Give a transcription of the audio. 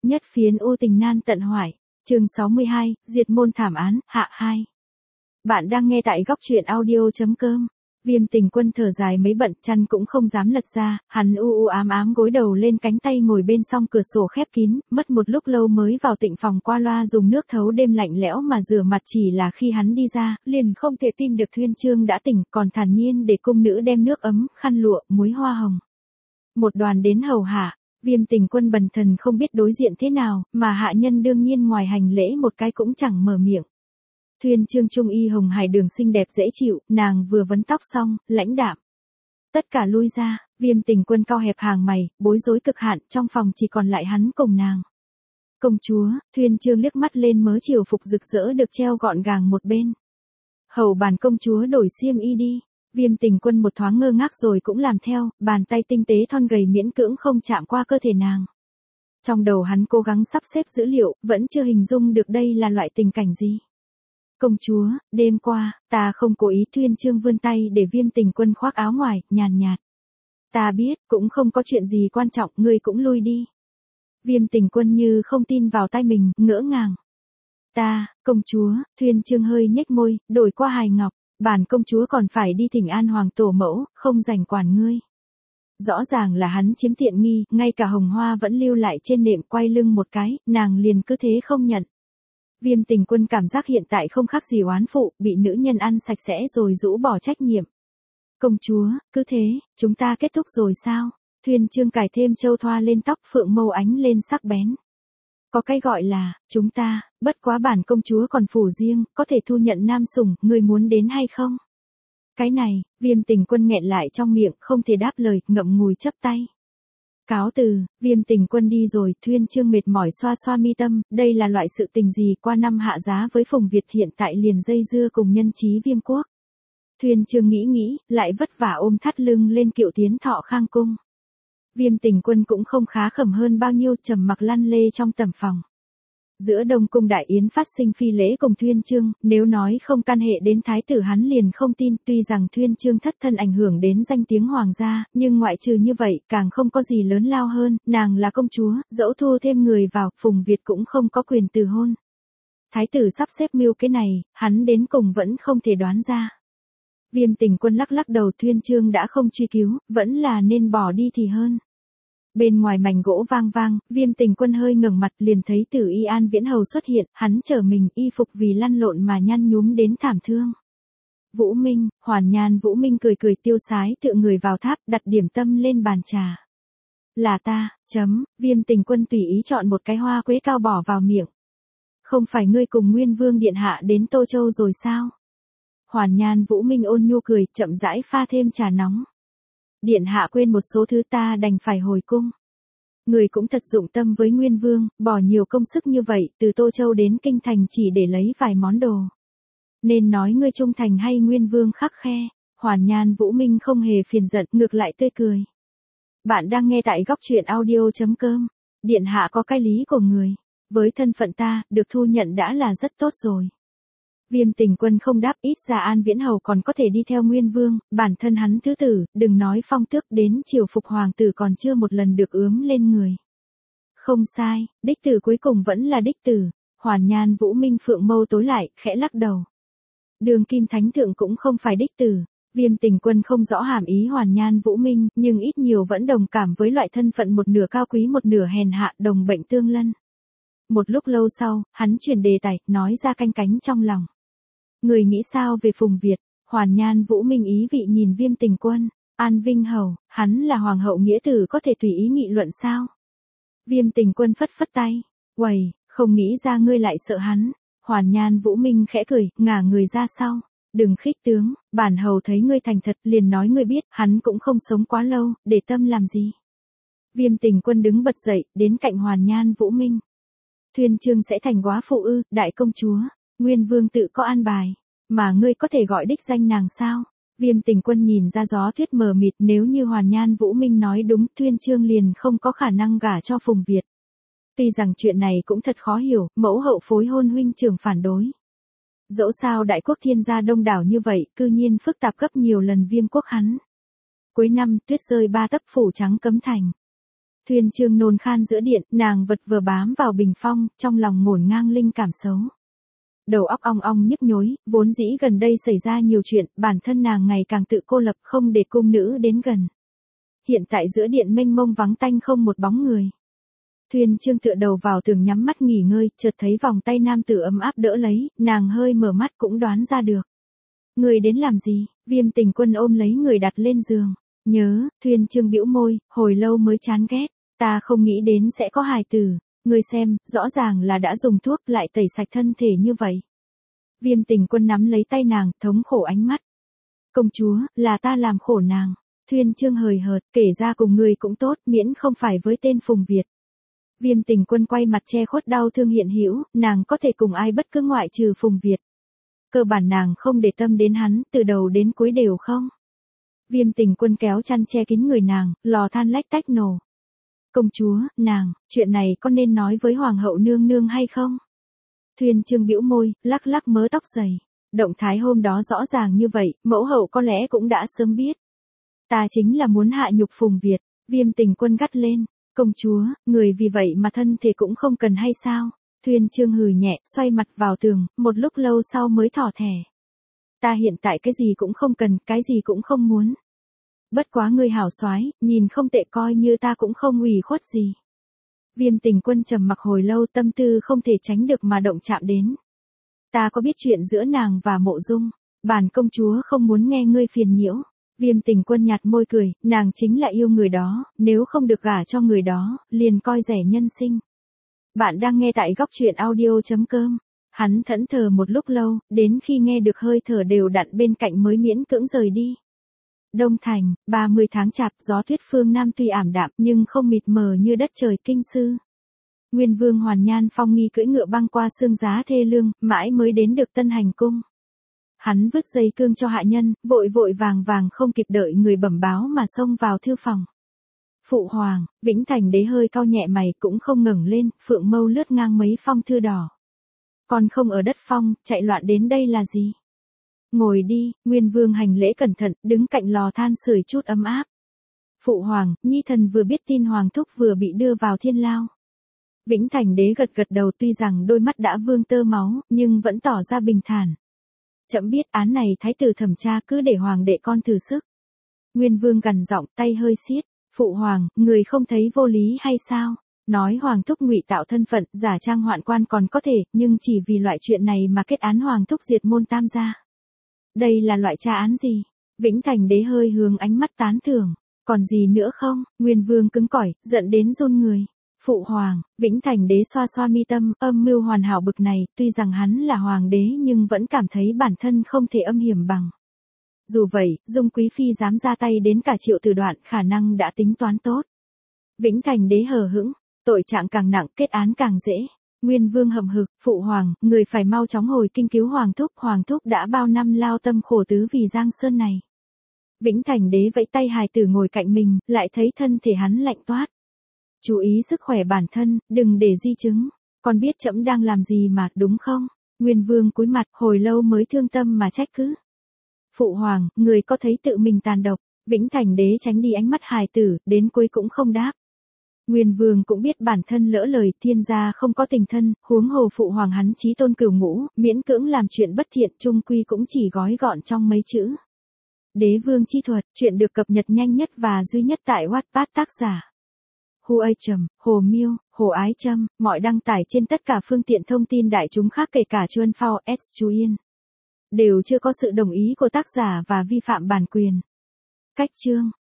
Nhất phiến u tình nan tận hoại. Chương 62, diệt môn thảm án, hạ 2. Bạn đang nghe tại góc truyện audio.com. Viêm Tình Quân thở dài mấy bận, chăn cũng không dám lật ra, hắn u ám ám gối đầu lên cánh tay ngồi bên song cửa sổ khép kín, mất một lúc lâu mới vào tịnh phòng qua loa dùng nước thấu đêm lạnh lẽo mà rửa mặt, chỉ là khi hắn đi ra, liền không thể tin được Thuyên Chương đã tỉnh, còn thản nhiên để cung nữ đem nước ấm, khăn lụa, muối hoa hồng. Một đoàn đến hầu hạ. Viêm Tình Quân bần thần không biết đối diện thế nào, mà hạ nhân đương nhiên ngoài hành lễ một cái cũng chẳng mở miệng. Thuyên Chương trung y hồng hài đường xinh đẹp dễ chịu, nàng vừa vấn tóc xong, lãnh đạm. Tất cả lui ra, Viêm Tình Quân cau hẹp hàng mày, bối rối cực hạn, trong phòng chỉ còn lại hắn cùng nàng. Công chúa, Thuyên Chương liếc mắt lên mớ chiều phục rực rỡ được treo gọn gàng một bên. Hầu bàn công chúa đổi xiêm y đi. Viêm Tình Quân một thoáng ngơ ngác rồi cũng làm theo, bàn tay tinh tế thon gầy miễn cưỡng không chạm qua cơ thể nàng. Trong đầu hắn cố gắng sắp xếp dữ liệu, vẫn chưa hình dung được đây là loại tình cảnh gì. Công chúa, đêm qua, ta không cố ý. Thuyên Chương vươn tay để Viêm Tình Quân khoác áo ngoài, nhàn nhạt. Ta biết, cũng không có chuyện gì quan trọng, ngươi cũng lui đi. Viêm Tình Quân như không tin vào tai mình, ngỡ ngàng. Công chúa, Thuyên Chương hơi nhếch môi, đổi qua hài ngọc. Bản công chúa còn phải đi thỉnh an hoàng tổ mẫu, không rảnh quản ngươi. Rõ ràng là hắn chiếm tiện nghi, ngay cả hồng hoa vẫn lưu lại trên nệm, quay lưng một cái, nàng liền cứ thế không nhận. Viêm Tình Quân cảm giác hiện tại không khác gì oán phụ, bị nữ nhân ăn sạch sẽ rồi rũ bỏ trách nhiệm. Công chúa, cứ thế, chúng ta kết thúc rồi sao? Thuyên Chương cài thêm châu thoa lên tóc, phượng mâu ánh lên sắc bén. Có cái gọi là, chúng ta, bất quá bản công chúa còn phủ riêng, có thể thu nhận nam sủng, người muốn đến hay không? Cái này, Viêm Tình Quân nghẹn lại trong miệng, không thể đáp lời, ngậm ngùi chấp tay. Cáo từ, Viêm Tình Quân đi rồi, Thuyên Chương mệt mỏi xoa xoa mi tâm, đây là loại sự tình gì, qua năm hạ giá với Phùng Việt hiện tại liền dây dưa cùng nhân chí Viêm Quốc. Thuyên Chương nghĩ, lại vất vả ôm thắt lưng lên kiệu tiến Thọ Khang cung. Viêm Tình Quân cũng không khá khẩm hơn bao nhiêu, trầm mặc lăn lê trong tầm phòng. Giữa Đông cung đại yến phát sinh phi lễ cùng Thuyên Chương, nếu nói không can hệ đến thái tử hắn liền không tin, tuy rằng Thuyên Chương thất thân ảnh hưởng đến danh tiếng hoàng gia, nhưng ngoại trừ như vậy, càng không có gì lớn lao hơn, nàng là công chúa, dẫu thu thêm người vào, Phùng Việt cũng không có quyền từ hôn. Thái tử sắp xếp mưu cái này, hắn đến cùng vẫn không thể đoán ra. Viêm Tình Quân lắc lắc đầu, Thuyên Chương đã không truy cứu, vẫn là nên bỏ đi thì hơn. Bên ngoài mảnh gỗ vang vang, Viêm Tình Quân hơi ngẩng mặt liền thấy Tử Y An Viễn Hầu xuất hiện, hắn trở mình, y phục vì lăn lộn mà nhăn nhúm đến thảm thương. Vũ Minh, Hoàn Nhan Vũ Minh cười cười tiêu sái tựa người vào tháp, đặt điểm tâm lên bàn trà. Là ta, Viêm Tình Quân tùy ý chọn một cái hoa quế cao bỏ vào miệng. Không phải ngươi cùng Nguyên Vương điện hạ đến Tô Châu rồi sao? Hoàn Nhan Vũ Minh ôn nhu cười, chậm rãi pha thêm trà nóng. Điện hạ quên một số thứ, ta đành phải hồi cung. Người cũng thật dụng tâm với Nguyên Vương, bỏ nhiều công sức như vậy, từ Tô Châu đến Kinh Thành chỉ để lấy vài món đồ. Nên nói ngươi trung thành hay Nguyên Vương khắc khe? Hoàn Nhan Vũ Minh không hề phiền giận, ngược lại tươi cười. Bạn đang nghe tại góc truyện audio.com. Điện hạ có cái lý của người. Với thân phận ta, được thu nhận đã là rất tốt rồi. Viêm Tình Quân không đáp, ít ra An Viễn Hầu còn có thể đi theo Nguyên Vương, bản thân hắn thứ tử, đừng nói phong tước, đến triều phục hoàng tử còn chưa một lần được ướm lên người. Không sai, đích tử cuối cùng vẫn là đích tử. Hoàn Nhan Vũ Minh phượng mâu tối lại, khẽ lắc đầu. Đường Kim Thánh Thượng cũng không phải đích tử. Viêm Tình Quân không rõ hàm ý Hoàn Nhan Vũ Minh, nhưng ít nhiều vẫn đồng cảm với loại thân phận một nửa cao quý một nửa hèn hạ, đồng bệnh tương lân. Một lúc lâu sau, hắn chuyển đề tài, nói ra canh cánh trong lòng. Người nghĩ sao về Phùng Việt? Hoàn Nhan Vũ Minh ý vị nhìn Viêm Tình Quân. An Vinh Hầu, hắn là hoàng hậu nghĩa tử, có thể tùy ý nghị luận sao? Viêm Tình Quân phất phất tay. Uầy, không nghĩ ra ngươi lại sợ hắn. Hoàn Nhan Vũ Minh khẽ cười, ngả người ra sau. Đừng khích tướng, bản hầu thấy ngươi thành thật, liền nói ngươi biết, hắn cũng không sống quá lâu, để tâm làm gì? Viêm Tình Quân đứng bật dậy, đến cạnh Hoàn Nhan Vũ Minh. Thuyên Chương sẽ thành góa phụ ư? Đại công chúa, Nguyên Vương tự có an bài, mà ngươi có thể gọi đích danh nàng sao? Viêm Tình Quân nhìn ra gió thuyết mờ mịt, nếu như Hoàn Nhan Vũ Minh nói đúng, Thuyên Chương liền không có khả năng gả cho Phùng Việt. Tuy rằng chuyện này cũng thật khó hiểu, mẫu hậu phối hôn huynh trưởng phản đối. Dẫu sao đại quốc thiên gia đông đảo như vậy, cư nhiên phức tạp gấp nhiều lần Viêm quốc hắn. Cuối năm, tuyết rơi 3 tấc phủ trắng cấm thành. Thuyên Chương nôn khan giữa điện, nàng vật vừa bám vào bình phong, trong lòng ngổn ngang linh cảm xấu. Đầu óc ong ong nhức nhối, vốn dĩ gần đây xảy ra nhiều chuyện, bản thân nàng ngày càng tự cô lập không để cung nữ đến gần. Hiện tại giữa điện mênh mông vắng tanh không một bóng người. Thuyên Chương tựa đầu vào tường nhắm mắt nghỉ ngơi, chợt thấy vòng tay nam tử ấm áp đỡ lấy, nàng hơi mở mắt cũng đoán ra được. Người đến làm gì? Viêm Tình Quân ôm lấy người đặt lên giường. Nhớ, Thuyên Chương bĩu môi, hồi lâu mới chán ghét. Ta không nghĩ đến sẽ có hài tử. Ngươi xem, rõ ràng là đã dùng thuốc lại tẩy sạch thân thể như vậy. Viêm Tình Quân nắm lấy tay nàng, thống khổ ánh mắt. Công chúa, là ta làm khổ nàng. Thuyên Chương hời hợt, kể ra cùng người cũng tốt, miễn không phải với tên Phùng Việt. Viêm Tình Quân quay mặt che khuất đau thương hiện hữu, nàng có thể cùng ai bất cứ ngoại trừ Phùng Việt. Cơ bản nàng không để tâm đến hắn, từ đầu đến cuối đều không. Viêm Tình Quân kéo chăn che kín người nàng, lò than lách tách nổ. Công chúa, nàng, chuyện này có nên nói với hoàng hậu nương nương hay không? Thuyên Chương bĩu môi, lắc lắc mớ tóc dày. Động thái hôm đó rõ ràng như vậy, mẫu hậu có lẽ cũng đã sớm biết. Ta chính là muốn hạ nhục Phùng Việt. Viêm Tình Quân gắt lên. Công chúa, người vì vậy mà thân thể cũng không cần hay sao? Thuyên Chương hừ nhẹ, xoay mặt vào tường, một lúc lâu sau mới thỏ thẻ. Ta hiện tại cái gì cũng không cần, cái gì cũng không muốn. Bất quá ngươi hảo soái, nhìn không tệ, coi như ta cũng không ủy khuất gì. Viêm Tình Quân trầm mặc hồi lâu, tâm tư không thể tránh được mà động chạm đến. Ta có biết chuyện giữa nàng và Mộ Dung, bản công chúa không muốn nghe ngươi phiền nhiễu. Viêm Tình Quân nhạt môi cười, nàng chính là yêu người đó, nếu không được gả cho người đó, liền coi rẻ nhân sinh. Bạn đang nghe tại góc truyện audio.com. Hắn thẫn thờ một lúc lâu, đến khi nghe được hơi thở đều đặn bên cạnh mới miễn cưỡng rời đi. Đông Thành, 30 tháng Chạp, gió tuyết phương Nam tuy ảm đạm nhưng không mịt mờ như đất trời Kinh Sư. Nguyên Vương Hoàn Nhan Phong nghi cưỡi ngựa băng qua sương giá thê lương, mãi mới đến được Tân Hành Cung. Hắn vứt dây cương cho hạ nhân, vội vội vàng vàng không kịp đợi người bẩm báo mà xông vào thư phòng. Phụ hoàng, Vĩnh Thành Đế hơi cau nhẹ mày cũng không ngẩng lên, phượng mâu lướt ngang mấy phong thư đỏ. Còn không ở đất phong, chạy loạn đến đây là gì? Ngồi đi, Nguyên Vương hành lễ cẩn thận, đứng cạnh lò than sưởi chút ấm áp. Phụ hoàng, nhi thần vừa biết tin hoàng thúc vừa bị đưa vào thiên lao. Vĩnh Thành Đế gật gật đầu, tuy rằng đôi mắt đã vương tơ máu, nhưng vẫn tỏ ra bình thản. Trẫm biết án này thái tử thẩm tra, cứ để hoàng đệ con thử sức. Nguyên Vương gằn giọng, tay hơi siết. Phụ hoàng, người không thấy vô lý hay sao? Nói hoàng thúc ngụy tạo thân phận, giả trang hoạn quan còn có thể, nhưng chỉ vì loại chuyện này mà kết án hoàng thúc diệt môn tam gia. Đây là loại tra án gì? Vĩnh Thành Đế hơi hướng ánh mắt tán thưởng. Còn gì nữa không? Nguyên Vương cứng cỏi, giận đến run người. Phụ hoàng, Vĩnh Thành Đế xoa xoa mi tâm, âm mưu hoàn hảo bực này, tuy rằng hắn là hoàng đế nhưng vẫn cảm thấy bản thân không thể âm hiểm bằng. Dù vậy, Dung Quý Phi dám ra tay đến cả Triệu Tử Đoạn, khả năng đã tính toán tốt. Vĩnh Thành Đế hờ hững, tội trạng càng nặng, kết án càng dễ. Nguyên Vương hậm hực, phụ hoàng, người phải mau chóng hồi kinh cứu hoàng thúc đã bao năm lao tâm khổ tứ vì Giang Sơn này. Vĩnh Thành Đế vẫy tay hài tử ngồi cạnh mình, lại thấy thân thể hắn lạnh toát. Chú ý sức khỏe bản thân, đừng để di chứng. Con biết trẫm đang làm gì mà, đúng không? Nguyên Vương cúi mặt, hồi lâu mới thương tâm mà trách cứ. Phụ hoàng, người có thấy tự mình tàn độc? Vĩnh Thành Đế tránh đi ánh mắt hài tử, đến cuối cũng không đáp. Nguyên Vương cũng biết bản thân lỡ lời, thiên gia không có tình thân, huống hồ phụ hoàng hắn chí tôn cửu ngũ, miễn cưỡng làm chuyện bất thiện, chung quy cũng chỉ gói gọn trong mấy chữ. Đế Vương chi thuật, chuyện được cập nhật nhanh nhất và duy nhất tại Wattpad, tác giả Hồ Miêu, Hồ Ái Trâm, mọi đăng tải trên tất cả phương tiện thông tin đại chúng khác kể cả Chuân Phao, S Chú Yên. Đều chưa có sự đồng ý của tác giả và vi phạm bản quyền. Cách chương